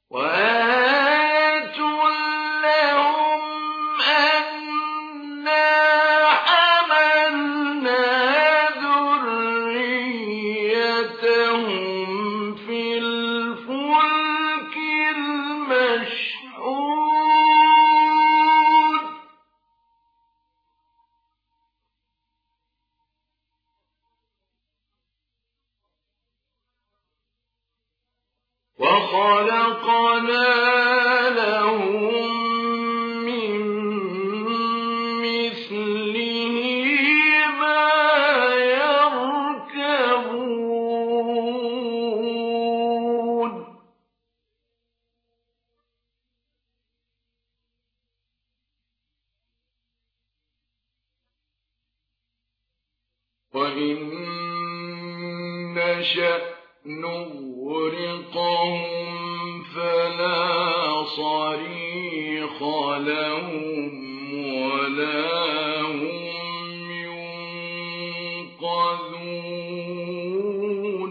وآيَةٌ لَّهُمْ أَنَّا حَمَلْنَا ذُرِّيَّتَهُمْ فِي الْفُلْكِ الْمَشْحُونِ وَخَلَقْنَا لَهُم مِّن مِّثْلِهِ مَا يَرْكَبُونَ وَإِن نَّشَأْ نُغْرِقْهُمْ فَلَا صَرِيخَ لَهُمْ وَلَا هُمْ يُنقَذُونَ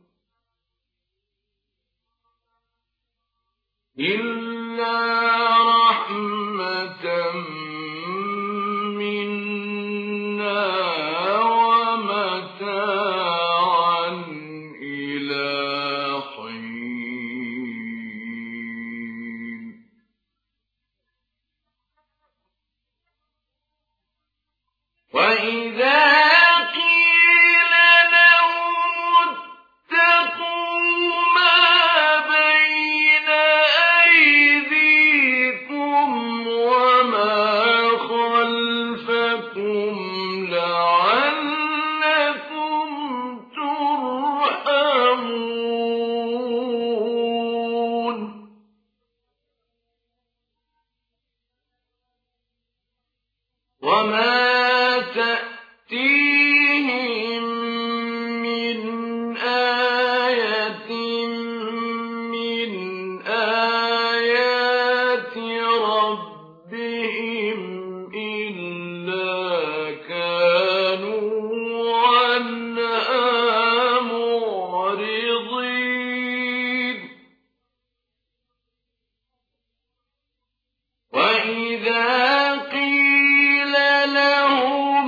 إِلَّا رَحْمَةً مِّنَّا وَمَتَاعًا إِلَىٰ حِينٍ وَإِذَا قِيلَ لَهُمُ اتَّقُوا مَا بَيْنَ أَيْدِيكُمْ وَمَا خَلْفَكُمْ لَعَلَّكُمْ تُرْحَمُونَ وَمَا تَأْتِيهِم مِّنْ آيَةٍ مِّنْ آيَاتِ رَبِّهِمْ إِلَّا كَانُوا عَنْهَا مُعْرِضِينَ وَإِذَا قِيلَ لَهُمْ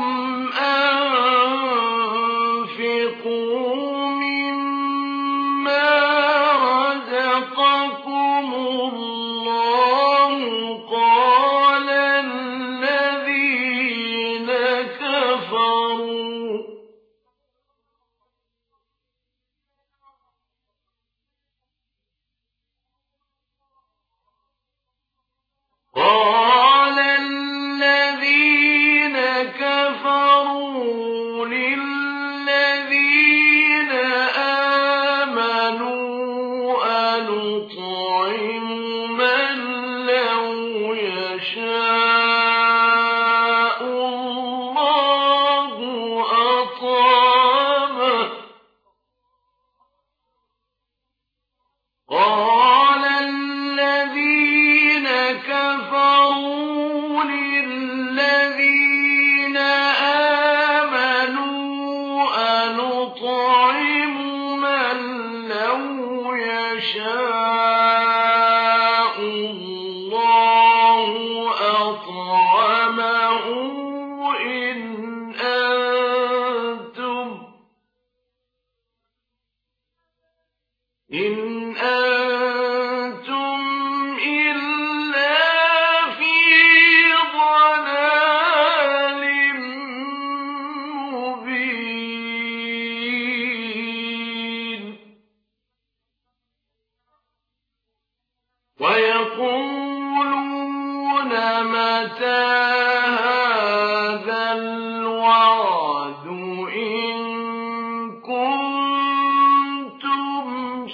أَنفِقُوا مِمَّا رَزَقَكُمُ اللَّهُ قَالَ الَّذِينَ كَفَرُوا لِلَّذِينَ آمَنُوا أَنُطْعِمُ مَن لَّوْ يَشَاءُ اللَّهُ أَطْعَمَهُ قَالَ الَّذِينَ كَفَرُوا لِلَّذِينَ آمَنُوا أَنُطْعِمُ مَن لَّوْ يَشَاءُ اللَّهُ أَطْعَمَهُ إِنْ أَنتُمْ إِلَّا فِي ضَلَالٍ مُّبِينٍ وَيَقُولُونَ مَتَىٰ هَٰذَا الْوَعْدُ إِن كُنتُمْ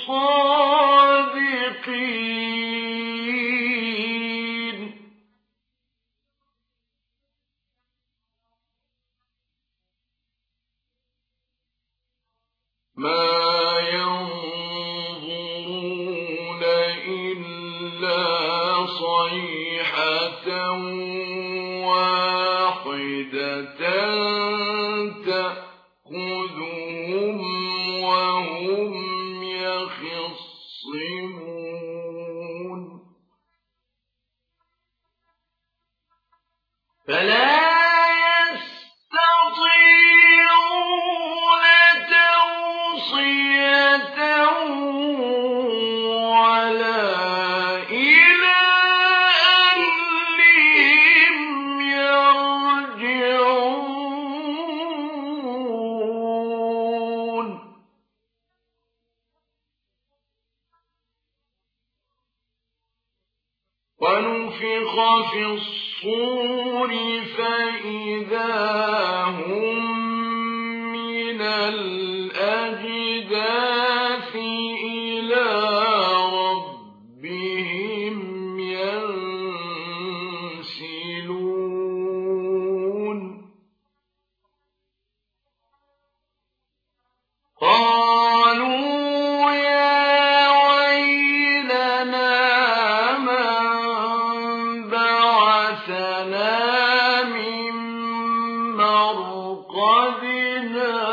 صَادِقِينَ مَا يَنظُرُونَ إِلَّا صَيْحَةً وَاحِدَةً تَأْخُذُهُمْ وَهُمْ يَخِصِّمُونَ فلا يستطيعون توصية ولا إلى أهلهم يرجعون ونفخ في الصور فإذا هم من الأجداث إلى ربهم ينسلون قالوا يا ويلنا من بعثنا من مرقدنا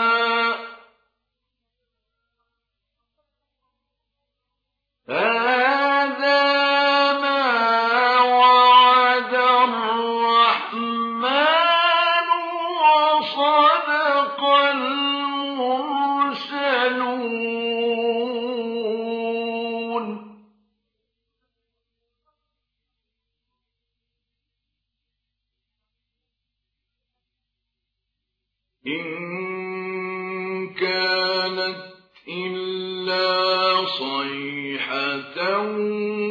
هذا ما وعد الرحمن وصدق المرسلون إن كانت إلا صيحة